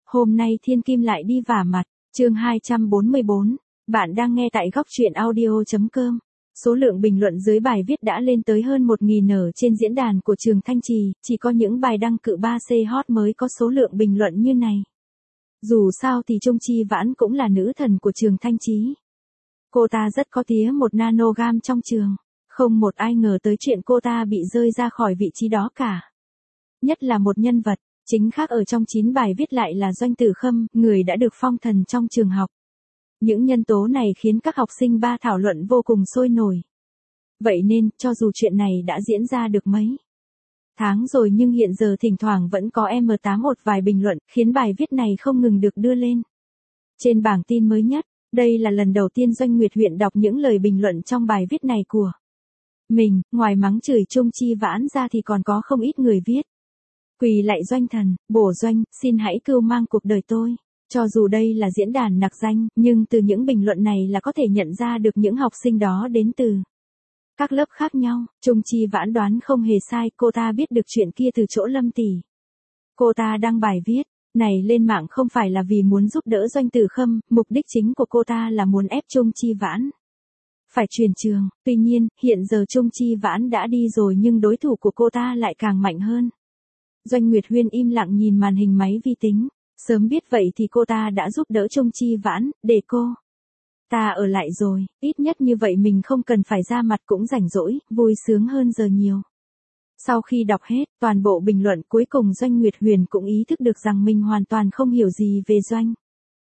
Hôm nay Thiên Kim lại đi vả mặt, chương 244, bạn đang nghe tại góc truyện audio.com. Số lượng bình luận dưới bài viết đã lên tới hơn 1.000 ở trên diễn đàn của trường Thanh Trì, chỉ có những bài đăng cự 3C hot mới có số lượng bình luận như này. Dù sao thì Chung Chi Vãn cũng là nữ thần của trường Thanh Trí. Cô ta rất có tía một nanogam trong trường, không một ai ngờ tới chuyện cô ta bị rơi ra khỏi vị trí đó cả. Nhất là một nhân vật chính khác ở trong 9 bài viết lại là Doanh Tử Khâm, người đã được phong thần trong trường học. Những nhân tố này khiến các học sinh ba thảo luận vô cùng sôi nổi. Vậy nên, cho dù chuyện này đã diễn ra được mấy tháng rồi nhưng hiện giờ thỉnh thoảng vẫn có M8 một vài bình luận, khiến bài viết này không ngừng được đưa lên. Trên bảng tin mới nhất, đây là lần đầu tiên Doanh Nguyệt Huyện đọc những lời bình luận trong bài viết này của mình, ngoài mắng chửi Chung Chi Vãn ra thì còn có không ít người viết. Quỳ lạy Doanh thần, bổ Doanh, xin hãy cưu mang cuộc đời tôi. Cho dù đây là diễn đàn nặc danh, nhưng từ những bình luận này là có thể nhận ra được những học sinh đó đến từ các lớp khác nhau. Chung Chi Vãn đoán không hề sai, cô ta biết được chuyện kia từ chỗ Lâm tỷ. Cô ta đăng bài viết này lên mạng không phải là vì muốn giúp đỡ Doanh Tử Khâm, mục đích chính của cô ta là muốn ép Chung Chi Vãn phải chuyển trường. Tuy nhiên, hiện giờ Chung Chi Vãn đã đi rồi nhưng đối thủ của cô ta lại càng mạnh hơn. Doanh Nguyệt Huyên im lặng nhìn màn hình máy vi tính. Sớm biết vậy thì cô ta đã giúp đỡ Chung Chi Vãn, để cô ta ở lại rồi, ít nhất như vậy mình không cần phải ra mặt cũng rảnh rỗi, vui sướng hơn giờ nhiều. Sau khi đọc hết toàn bộ bình luận, cuối cùng Doanh Nguyệt Huyền cũng ý thức được rằng mình hoàn toàn không hiểu gì về Doanh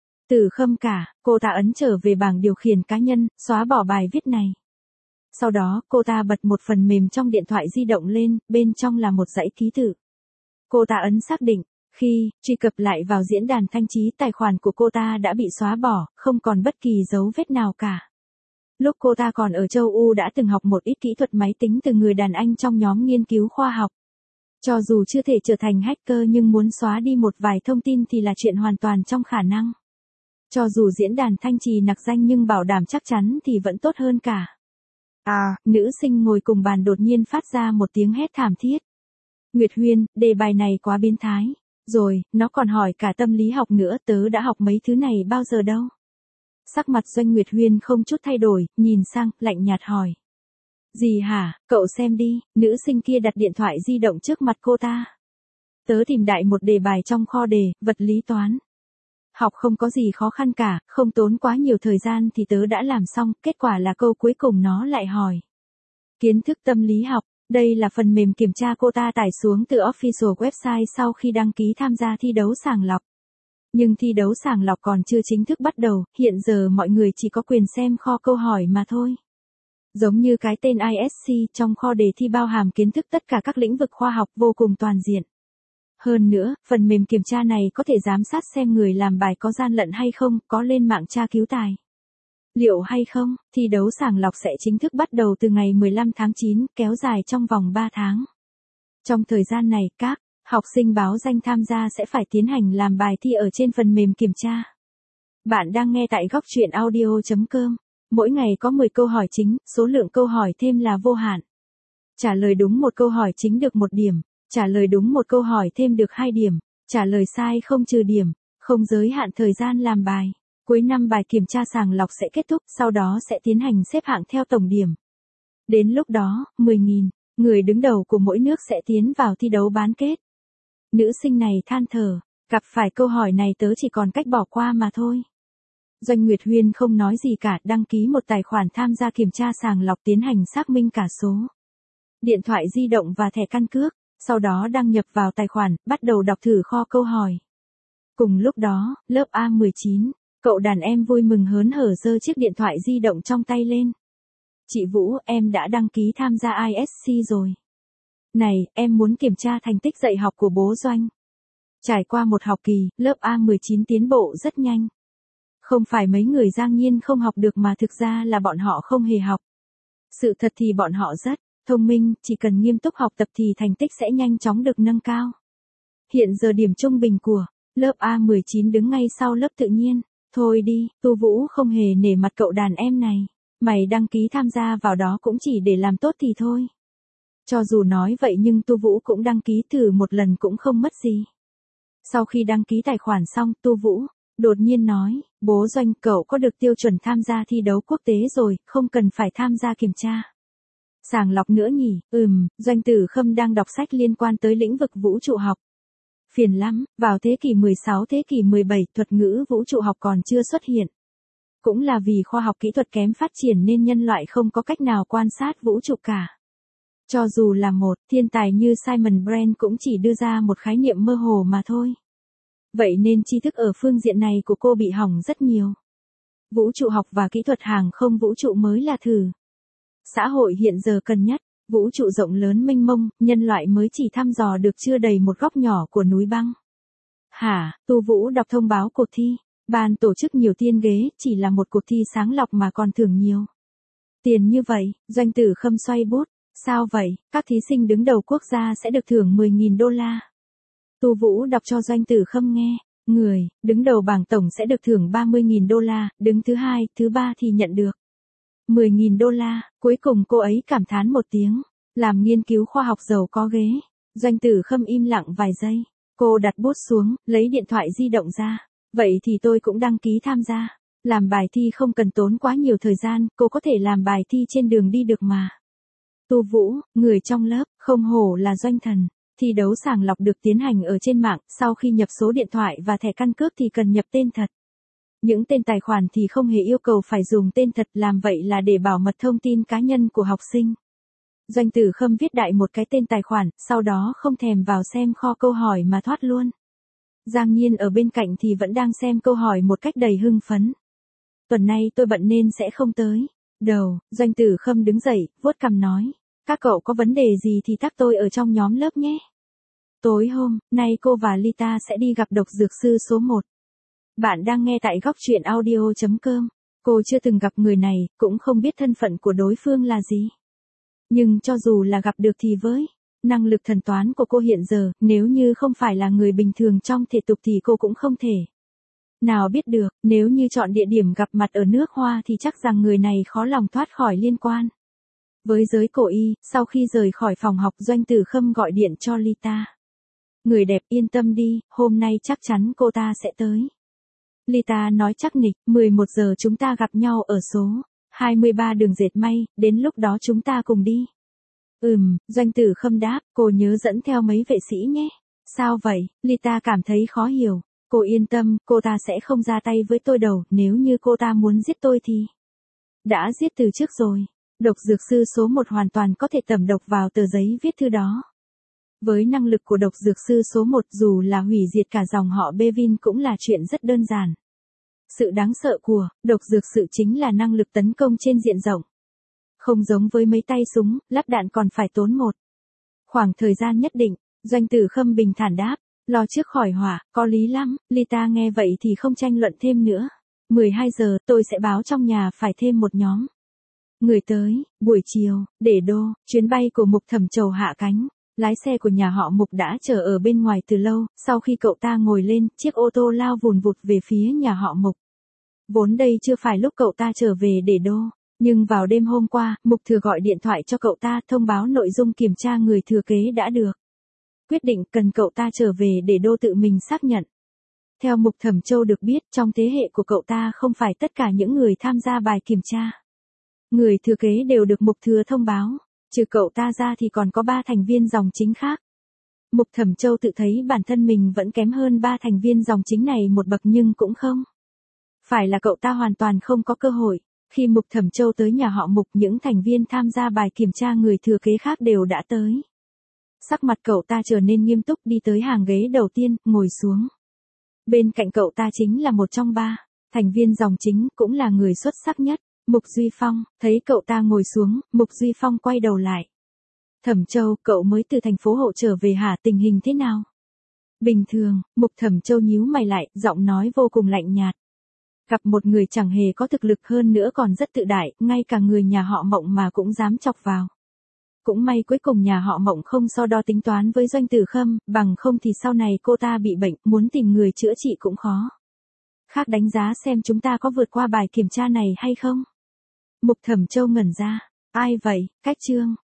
Tử Khâm cả. Cô ta ấn trở về bảng điều khiển cá nhân, xóa bỏ bài viết này. Sau đó, cô ta bật một phần mềm trong điện thoại di động lên, bên trong là một dãy ký tự. Cô ta ấn xác định. Khi truy cập lại vào diễn đàn Thanh Trí, tài khoản của cô ta đã bị xóa bỏ, không còn bất kỳ dấu vết nào cả. Lúc cô ta còn ở châu Âu đã từng học một ít kỹ thuật máy tính từ người đàn anh trong nhóm nghiên cứu khoa học. Cho dù chưa thể trở thành hacker nhưng muốn xóa đi một vài thông tin thì là chuyện hoàn toàn trong khả năng. Cho dù diễn đàn Thanh Trì nặc danh nhưng bảo đảm chắc chắn thì vẫn tốt hơn cả. Nữ sinh ngồi cùng bàn đột nhiên phát ra một tiếng hét thảm thiết. Nguyệt Huyên, đề bài này quá biến thái. Rồi, nó còn hỏi cả tâm lý học nữa, tớ đã học mấy thứ này bao giờ đâu. Sắc mặt Doanh Nguyệt Huyên không chút thay đổi, nhìn sang, lạnh nhạt hỏi. Gì hả, cậu xem đi. Nữ sinh kia đặt điện thoại di động trước mặt cô ta. Tớ tìm đại một đề bài trong kho đề, vật lý toán. Học không có gì khó khăn cả, không tốn quá nhiều thời gian thì tớ đã làm xong, kết quả là câu cuối cùng nó lại hỏi. Kiến thức tâm lý học. Đây là phần mềm kiểm tra cô ta tải xuống từ official website sau khi đăng ký tham gia thi đấu sàng lọc. Nhưng thi đấu sàng lọc còn chưa chính thức bắt đầu, hiện giờ mọi người chỉ có quyền xem kho câu hỏi mà thôi. Giống như cái tên ISC, trong kho đề thi bao hàm kiến thức tất cả các lĩnh vực khoa học vô cùng toàn diện. Hơn nữa, phần mềm kiểm tra này có thể giám sát xem người làm bài có gian lận hay không, có lên mạng tra cứu tài liệu hay không. Thi đấu sàng lọc sẽ chính thức bắt đầu từ ngày 15 tháng 9, kéo dài trong vòng 3 tháng. Trong thời gian này, các học sinh báo danh tham gia sẽ phải tiến hành làm bài thi ở trên phần mềm kiểm tra. Bạn đang nghe tại góc truyện audio.com. Mỗi ngày có 10 câu hỏi chính, số lượng câu hỏi thêm là vô hạn. Trả lời đúng một câu hỏi chính được 1 điểm, trả lời đúng một câu hỏi thêm được 2 điểm, trả lời sai không trừ điểm, không giới hạn thời gian làm bài. Cuối năm bài kiểm tra sàng lọc sẽ kết thúc, sau đó sẽ tiến hành xếp hạng theo tổng điểm. Đến lúc đó, 10.000 người đứng đầu của mỗi nước sẽ tiến vào thi đấu bán kết. Nữ sinh này than thở, gặp phải câu hỏi này tớ chỉ còn cách bỏ qua mà thôi. Doanh Nguyệt Huyên không nói gì cả, đăng ký một tài khoản tham gia kiểm tra sàng lọc, tiến hành xác minh cả số điện thoại di động và thẻ căn cước, sau đó đăng nhập vào tài khoản, bắt đầu đọc thử kho câu hỏi. Cùng lúc đó, lớp A19. Cậu đàn em vui mừng hớn hở giơ chiếc điện thoại di động trong tay lên. Chị Vũ, em đã đăng ký tham gia ISC rồi. Này, em muốn kiểm tra thành tích dạy học của bố Doanh. Trải qua một học kỳ, lớp A19 tiến bộ rất nhanh. Không phải mấy người Giang Nhiên không học được mà thực ra là bọn họ không hề học. Sự thật thì bọn họ rất thông minh, chỉ cần nghiêm túc học tập thì thành tích sẽ nhanh chóng được nâng cao. Hiện giờ điểm trung bình của lớp A19 đứng ngay sau lớp tự nhiên. Thôi đi, Tu Vũ không hề nể mặt cậu đàn em này. Mày đăng ký tham gia vào đó cũng chỉ để làm tốt thì thôi. Cho dù nói vậy nhưng Tu Vũ cũng đăng ký thử một lần cũng không mất gì. Sau khi đăng ký tài khoản xong, Tu Vũ đột nhiên nói, bố Doanh, cậu có được tiêu chuẩn tham gia thi đấu quốc tế rồi, không cần phải tham gia kiểm tra sàng lọc nữa nhỉ? Doanh Tử Khâm đang đọc sách liên quan tới lĩnh vực vũ trụ học. Phiền lắm, vào thế kỷ 16 thế kỷ 17 thuật ngữ vũ trụ học còn chưa xuất hiện. Cũng là vì khoa học kỹ thuật kém phát triển nên nhân loại không có cách nào quan sát vũ trụ cả. Cho dù là một thiên tài như Simon Brand cũng chỉ đưa ra một khái niệm mơ hồ mà thôi. Vậy nên tri thức ở phương diện này của cô bị hỏng rất nhiều. Vũ trụ học và kỹ thuật hàng không vũ trụ mới là thử. Xã hội hiện giờ cần nhất, vũ trụ rộng lớn mênh mông, nhân loại mới chỉ thăm dò được chưa đầy một góc nhỏ của núi băng. Hả? Tu Vũ đọc thông báo cuộc thi. Ban tổ chức nhiều tiền ghế, chỉ là một cuộc thi sáng lọc mà còn thưởng nhiều tiền như vậy. Doanh Tử Khâm xoay bút. Sao vậy? Các thí sinh đứng đầu quốc gia sẽ được thưởng 10.000 đô la. Tu Vũ đọc cho Doanh Tử Khâm nghe. Người đứng đầu bảng tổng sẽ được thưởng 30.000 đô la, đứng thứ hai, thứ ba thì nhận được 10.000 đô la. Cuối cùng cô ấy cảm thán một tiếng. Làm nghiên cứu khoa học giàu có ghế. Doanh Tử Khâm im lặng vài giây. Cô đặt bút xuống, lấy điện thoại di động ra. Vậy thì tôi cũng đăng ký tham gia. Làm bài thi không cần tốn quá nhiều thời gian, cô có thể làm bài thi trên đường đi được mà. Tu Vũ, người trong lớp, không hổ là Doanh thần. Thi đấu sàng lọc được tiến hành ở trên mạng, sau khi nhập số điện thoại và thẻ căn cước thì cần nhập tên thật. Những tên tài khoản thì không hề yêu cầu phải dùng tên thật, làm vậy là để bảo mật thông tin cá nhân của học sinh. Doanh Tử Khâm viết đại một cái tên tài khoản, sau đó không thèm vào xem kho câu hỏi mà thoát luôn. Giang Nhiên ở bên cạnh thì vẫn đang xem câu hỏi một cách đầy hưng phấn. Tuần nay tôi bận nên sẽ không tới. Doanh Tử Khâm đứng dậy, vuốt cằm nói. Các cậu có vấn đề gì thì tag tôi ở trong nhóm lớp nhé. Tối hôm nay cô và Lita sẽ đi gặp độc dược sư số 1. Bạn đang nghe tại góc truyện audio.com. Cô chưa từng gặp người này, cũng không biết thân phận của đối phương là gì. Nhưng cho dù là gặp được thì với năng lực thần toán của cô hiện giờ, nếu như không phải là người bình thường trong thể tục thì cô cũng không thể nào biết được. Nếu như chọn địa điểm gặp mặt ở nước Hoa thì chắc rằng người này khó lòng thoát khỏi liên quan với giới cổ y. Sau khi rời khỏi phòng học, Doanh Tử Khâm gọi điện cho Lita. Người đẹp, yên tâm đi, hôm nay chắc chắn cô ta sẽ tới. Lita nói chắc nịch, 11 giờ chúng ta gặp nhau ở số 23 đường dệt may, đến lúc đó chúng ta cùng đi. Doanh Tử Khâm đáp, cô nhớ dẫn theo mấy vệ sĩ nhé. Sao vậy? Lita cảm thấy khó hiểu. Cô yên tâm, cô ta sẽ không ra tay với tôi đâu, nếu như cô ta muốn giết tôi thì đã giết từ trước rồi. Độc dược sư số 1 hoàn toàn có thể tẩm độc vào tờ giấy viết thư đó. Với năng lực của độc dược sư số 1, dù là hủy diệt cả dòng họ Bevin cũng là chuyện rất đơn giản. Sự đáng sợ của độc dược sư chính là năng lực tấn công trên diện rộng. Không giống với mấy tay súng, lắp đạn còn phải tốn một khoảng thời gian nhất định. Doanh Tử Khâm bình thản đáp, lo trước khỏi họa, có lý lắm. Lita nghe vậy thì không tranh luận thêm nữa. 12 giờ tôi sẽ báo trong nhà phải thêm một nhóm người tới. Buổi chiều, để đô, chuyến bay của Mục Thẩm Chầu hạ cánh. Lái xe của nhà họ Mục đã chờ ở bên ngoài từ lâu. Sau khi cậu ta ngồi lên, chiếc ô tô lao vùn vụt về phía nhà họ Mục. Vốn đây chưa phải lúc cậu ta trở về để đô. Nhưng vào đêm hôm qua, Mục Thừa gọi điện thoại cho cậu ta thông báo nội dung kiểm tra người thừa kế đã được quyết định, cần cậu ta trở về để đô tự mình xác nhận. Theo Mục Thẩm Châu được biết, trong thế hệ của cậu ta không phải tất cả những người tham gia bài kiểm tra người thừa kế đều được Mục Thừa thông báo. Trừ cậu ta ra thì còn có 3 thành viên dòng chính khác. Mục Thẩm Châu tự thấy bản thân mình vẫn kém hơn 3 thành viên dòng chính này một bậc, nhưng cũng không phải là cậu ta hoàn toàn không có cơ hội. Khi Mục Thẩm Châu tới nhà họ Mục, những thành viên tham gia bài kiểm tra người thừa kế khác đều đã tới. Sắc mặt cậu ta trở nên nghiêm túc, đi tới hàng ghế đầu tiên, ngồi xuống. Bên cạnh cậu ta chính là một trong 3 thành viên dòng chính, cũng là người xuất sắc nhất, Mục Duy Phong. Thấy cậu ta ngồi xuống, Mục Duy Phong quay đầu lại. Thẩm Châu, cậu mới từ thành phố Hộ trở về hả, tình hình thế nào? Bình thường. Mục Thẩm Châu nhíu mày lại, giọng nói vô cùng lạnh nhạt. Gặp một người chẳng hề có thực lực, hơn nữa còn rất tự đại, ngay cả người nhà họ Mộng mà cũng dám chọc vào. Cũng may cuối cùng nhà họ Mộng không so đo tính toán với Doanh Tử Khâm, bằng không thì sau này cô ta bị bệnh, muốn tìm người chữa trị cũng khó. Khác đánh giá xem chúng ta có vượt qua bài kiểm tra này hay không? Mục Thẩm Châu ngẩn ra. Ai vậy? Cách Trương.